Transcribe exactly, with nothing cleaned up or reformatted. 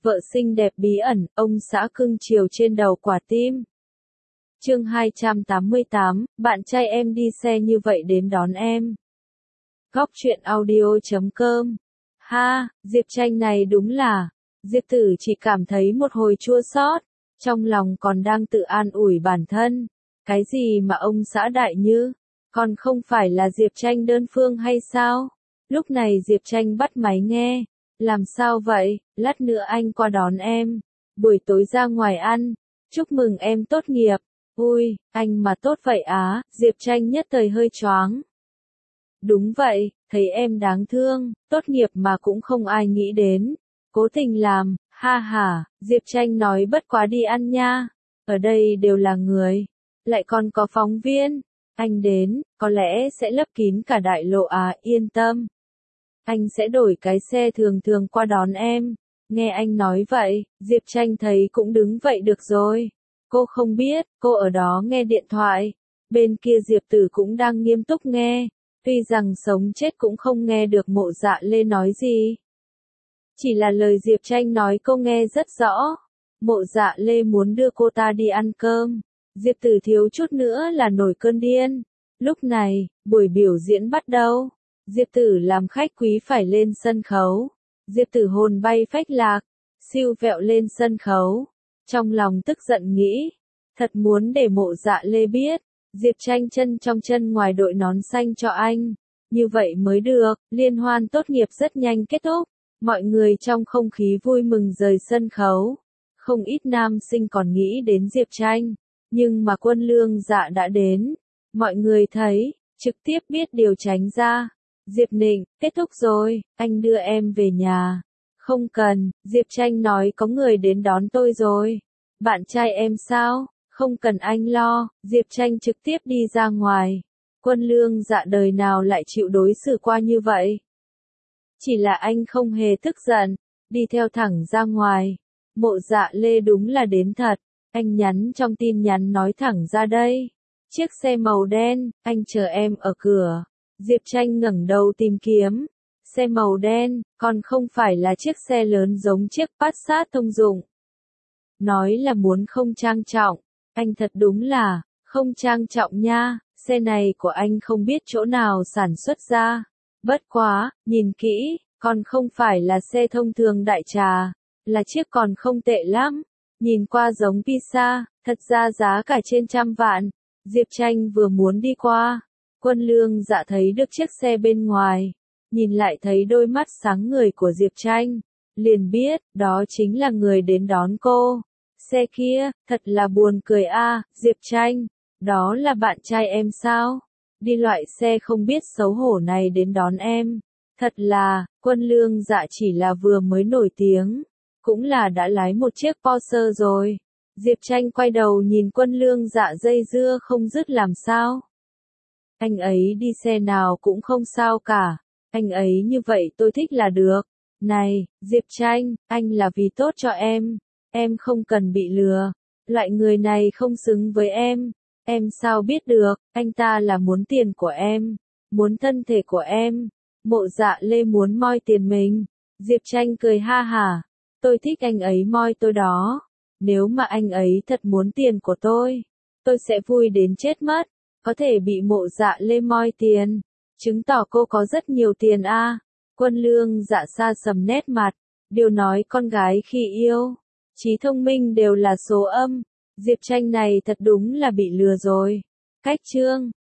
Vợ xinh đẹp bí ẩn, ông xã cưng chiều trên đầu quả tim. Chương hai trăm tám mươi tám, bạn trai em đi xe như vậy đến đón em. Góc truyện audio chấm com. Ha, Diệp Tranh này đúng là, Diệp Tử chỉ cảm thấy một hồi chua xót, trong lòng còn đang tự an ủi bản thân. Cái gì mà ông xã đại như, còn không phải là Diệp Tranh đơn phương hay sao? Lúc này Diệp Tranh bắt máy nghe. Làm sao vậy, lát nữa anh qua đón em. Buổi tối ra ngoài ăn. Chúc mừng em tốt nghiệp. Ui, anh mà tốt vậy á, Diệp Tranh nhất thời hơi choáng. Đúng vậy, thấy em đáng thương, tốt nghiệp mà cũng không ai nghĩ đến. Cố tình làm, ha ha, Diệp Tranh nói bất quá đi ăn nha. Ở đây đều là người. Lại còn có phóng viên. Anh đến, có lẽ sẽ lấp kín cả đại lộ à, yên tâm. Anh sẽ đổi cái xe thường thường qua đón em. Nghe anh nói vậy, Diệp Tranh thấy cũng đứng vậy được rồi. Cô không biết, cô ở đó nghe điện thoại. Bên kia Diệp Tử cũng đang nghiêm túc nghe. Tuy rằng sống chết cũng không nghe được Mộ Dạ Lê nói gì. Chỉ là lời Diệp Tranh nói cô nghe rất rõ. Mộ Dạ Lê muốn đưa cô ta đi ăn cơm. Diệp Tử thiếu chút nữa là nổi cơn điên. Lúc này, buổi biểu diễn bắt đầu. Diệp Tử làm khách quý phải lên sân khấu. Diệp Tử hồn bay phách lạc, siêu vẹo lên sân khấu. Trong lòng tức giận nghĩ, thật muốn để Mộ Dạ Lê biết, Diệp Tranh chân trong chân ngoài đội nón xanh cho anh. Như vậy mới được, liên hoan tốt nghiệp rất nhanh kết thúc. Mọi người trong không khí vui mừng rời sân khấu. Không ít nam sinh còn nghĩ đến Diệp Tranh, nhưng mà Quân Lương Dạ đã đến. Mọi người thấy, trực tiếp biết điều tránh ra. Diệp Nịnh, kết thúc rồi, anh đưa em về nhà. Không cần, Diệp Tranh nói có người đến đón tôi rồi. Bạn trai em sao? Không cần anh lo, Diệp Tranh trực tiếp đi ra ngoài. Quân Lương Dạ đời nào lại chịu đối xử qua như vậy? Chỉ là anh không hề tức giận, đi theo thẳng ra ngoài. Mộ Dạ Lê đúng là đến thật, anh nhắn trong tin nhắn nói thẳng ra đây. Chiếc xe màu đen, anh chờ em ở cửa. Diệp Tranh ngẩng đầu tìm kiếm. Xe màu đen, còn không phải là chiếc xe lớn giống chiếc Passat thông dụng. Nói là muốn không trang trọng. Anh thật đúng là, không trang trọng nha. Xe này của anh không biết chỗ nào sản xuất ra. Bất quá, nhìn kỹ, còn không phải là xe thông thường đại trà. Là chiếc còn không tệ lắm. Nhìn qua giống Pisa, thật ra giá cả trên trăm vạn. Diệp Tranh vừa muốn đi qua. Quân Lương Dạ thấy được chiếc xe bên ngoài, nhìn lại thấy đôi mắt sáng người của Diệp Tranh, liền biết, đó chính là người đến đón cô. Xe kia, thật là buồn cười a, Diệp Tranh, đó là bạn trai em sao? Đi loại xe không biết xấu hổ này đến đón em. Thật là, Quân Lương Dạ chỉ là vừa mới nổi tiếng, cũng là đã lái một chiếc Porsche rồi. Diệp Tranh quay đầu nhìn Quân Lương Dạ dây dưa không dứt làm sao? Anh ấy đi xe nào cũng không sao cả. Anh ấy như vậy tôi thích là được. Này, Diệp Tranh, anh là vì tốt cho em. Em không cần bị lừa. Loại người này không xứng với em. Em sao biết được, anh ta là muốn tiền của em. Muốn thân thể của em. Mộ Dạ Lê muốn moi tiền mình. Diệp Tranh cười ha hả. Tôi thích anh ấy moi tôi đó. Nếu mà anh ấy thật muốn tiền của tôi, tôi sẽ vui đến chết mất. Có thể bị Mộ Dạ Lê moi tiền, chứng tỏ cô có rất nhiều tiền a. À. Quân Lương Dạ xa sầm nét mặt, điều nói con gái khi yêu, trí thông minh đều là số âm. Diệp Tranh này thật đúng là bị lừa rồi. Cách chương